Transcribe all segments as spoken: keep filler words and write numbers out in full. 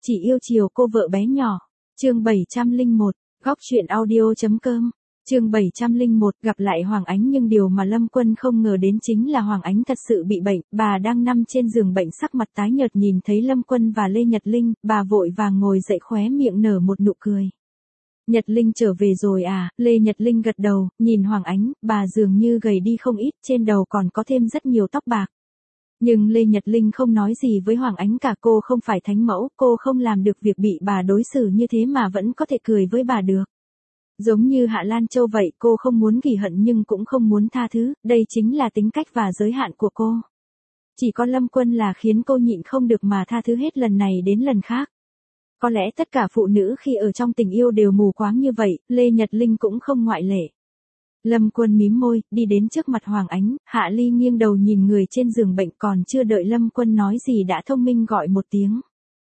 Chỉ yêu chiều cô vợ bé nhỏ. Chương bảy trăm lẻ một, góc truyện audio.com. Chương bảy trăm lẻ một, gặp lại Hoàng Ánh, nhưng điều mà Lâm Quân không ngờ đến chính là Hoàng Ánh thật sự bị bệnh, bà đang nằm trên giường bệnh sắc mặt tái nhợt, nhìn thấy Lâm Quân và Lê Nhật Linh, bà vội vàng ngồi dậy, khóe miệng nở một nụ cười. Nhật Linh trở về rồi à? Lê Nhật Linh gật đầu, nhìn Hoàng Ánh, bà dường như gầy đi không ít, trên đầu còn có thêm rất nhiều tóc bạc. Nhưng Lê Nhật Linh không nói gì với Hoàng Ánh cả, cô không phải thánh mẫu, cô không làm được việc bị bà đối xử như thế mà vẫn có thể cười với bà được. Giống như Hạ Lan Châu vậy, cô không muốn ghi hận nhưng cũng không muốn tha thứ, đây chính là tính cách và giới hạn của cô. Chỉ có Lâm Quân là khiến cô nhịn không được mà tha thứ hết lần này đến lần khác. Có lẽ tất cả phụ nữ khi ở trong tình yêu đều mù quáng như vậy, Lê Nhật Linh cũng không ngoại lệ. Lâm Quân mím môi, đi đến trước mặt Hoàng Ánh, Hạ Ly nghiêng đầu nhìn người trên giường bệnh, còn chưa đợi Lâm Quân nói gì đã thông minh gọi một tiếng.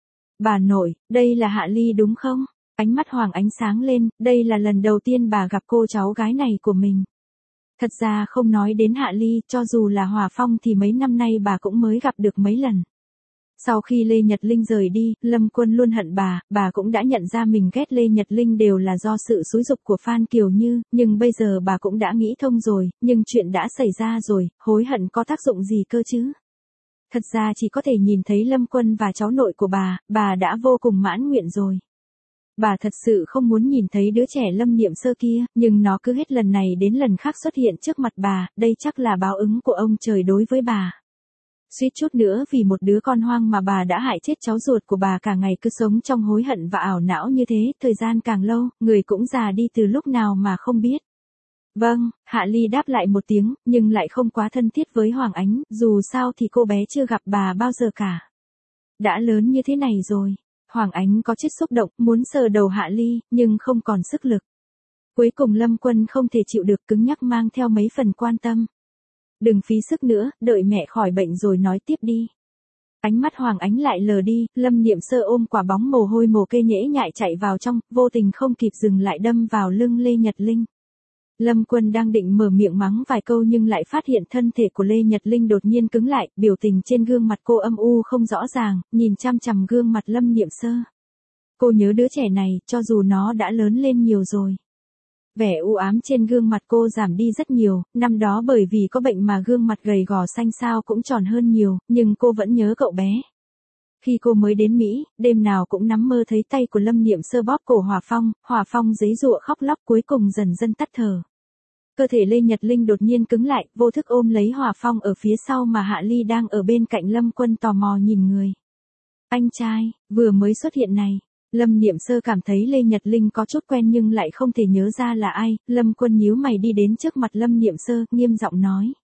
Bà nội, đây là Hạ Ly đúng không? Ánh mắt Hoàng Ánh sáng lên, đây là lần đầu tiên bà gặp cô cháu gái này của mình. Thật ra không nói đến Hạ Ly, cho dù là Hòa Phong thì mấy năm nay bà cũng mới gặp được mấy lần. Sau khi Lê Nhật Linh rời đi, Lâm Quân luôn hận bà, bà cũng đã nhận ra mình ghét Lê Nhật Linh đều là do sự xúi giục của Phan Kiều Như, nhưng bây giờ bà cũng đã nghĩ thông rồi, nhưng chuyện đã xảy ra rồi, hối hận có tác dụng gì cơ chứ? Thật ra chỉ có thể nhìn thấy Lâm Quân và cháu nội của bà, bà đã vô cùng mãn nguyện rồi. Bà thật sự không muốn nhìn thấy đứa trẻ Lâm Niệm Sơ kia, nhưng nó cứ hết lần này đến lần khác xuất hiện trước mặt bà, đây chắc là báo ứng của ông trời đối với bà. Suýt chút nữa vì một đứa con hoang mà bà đã hại chết cháu ruột của bà, cả ngày cứ sống trong hối hận và ảo não như thế, thời gian càng lâu, người cũng già đi từ lúc nào mà không biết. Vâng, Hạ Ly đáp lại một tiếng, nhưng lại không quá thân thiết với Hoàng Ánh, dù sao thì cô bé chưa gặp bà bao giờ cả. Đã lớn như thế này rồi. Hoàng Ánh có chút xúc động, muốn sờ đầu Hạ Ly, nhưng không còn sức lực. Cuối cùng Lâm Quân không thể chịu được, cứng nhắc mang theo mấy phần quan tâm. Đừng phí sức nữa, đợi mẹ khỏi bệnh rồi nói tiếp đi. Ánh mắt Hoàng Ánh lại lờ đi, Lâm Niệm Sơ ôm quả bóng mồ hôi mồ kê nhễ nhại chạy vào trong, vô tình không kịp dừng lại đâm vào lưng Lê Nhật Linh. Lâm Quân đang định mở miệng mắng vài câu nhưng lại phát hiện thân thể của Lê Nhật Linh đột nhiên cứng lại, biểu tình trên gương mặt cô âm u không rõ ràng, nhìn chăm chằm gương mặt Lâm Niệm Sơ. Cô nhớ đứa trẻ này, cho dù nó đã lớn lên nhiều rồi. Vẻ u ám trên gương mặt cô giảm đi rất nhiều, năm đó bởi vì có bệnh mà gương mặt gầy gò xanh xao cũng tròn hơn nhiều, nhưng cô vẫn nhớ cậu bé. Khi cô mới đến Mỹ, đêm nào cũng nắm mơ thấy tay của Lâm Niệm Sơ bóp cổ Hòa Phong, Hòa Phong giãy giụa khóc lóc cuối cùng dần dần tắt thở. Cơ thể Lê Nhật Linh đột nhiên cứng lại, vô thức ôm lấy Hòa Phong ở phía sau mà Hạ Ly đang ở bên cạnh Lâm Quân tò mò nhìn người. Anh trai, vừa mới xuất hiện này. Lâm Niệm Sơ cảm thấy Lê Nhật Linh có chút quen nhưng lại không thể nhớ ra là ai, Lâm Quân nhíu mày đi đến trước mặt Lâm Niệm Sơ, nghiêm giọng nói.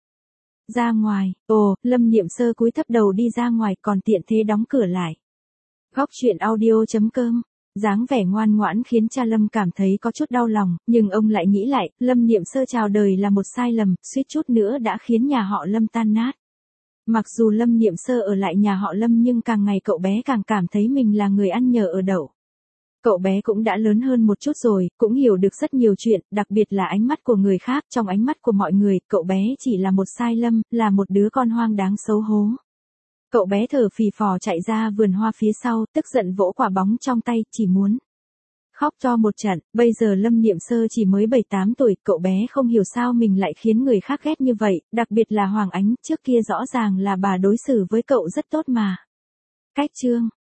Ra ngoài, ồ, Lâm Niệm Sơ cúi thấp đầu đi ra ngoài, còn tiện thế đóng cửa lại. Góc truyện audio.com. Dáng vẻ ngoan ngoãn khiến cha Lâm cảm thấy có chút đau lòng, nhưng ông lại nghĩ lại, Lâm Niệm Sơ chào đời là một sai lầm, suýt chút nữa đã khiến nhà họ Lâm tan nát. Mặc dù Lâm Niệm Sơ ở lại nhà họ Lâm nhưng càng ngày cậu bé càng cảm thấy mình là người ăn nhờ ở đậu. Cậu bé cũng đã lớn hơn một chút rồi, cũng hiểu được rất nhiều chuyện, đặc biệt là ánh mắt của người khác, trong ánh mắt của mọi người, cậu bé chỉ là một sai lầm, là một đứa con hoang đáng xấu hố. Cậu bé thở phì phò chạy ra vườn hoa phía sau, tức giận vỗ quả bóng trong tay, chỉ muốn khóc cho một trận. Bây giờ Lâm Niệm Sơ chỉ mới bảy tám tuổi, cậu bé không hiểu sao mình lại khiến người khác ghét như vậy, đặc biệt là Hoàng Ánh, trước kia rõ ràng là bà đối xử với cậu rất tốt mà. Cách chương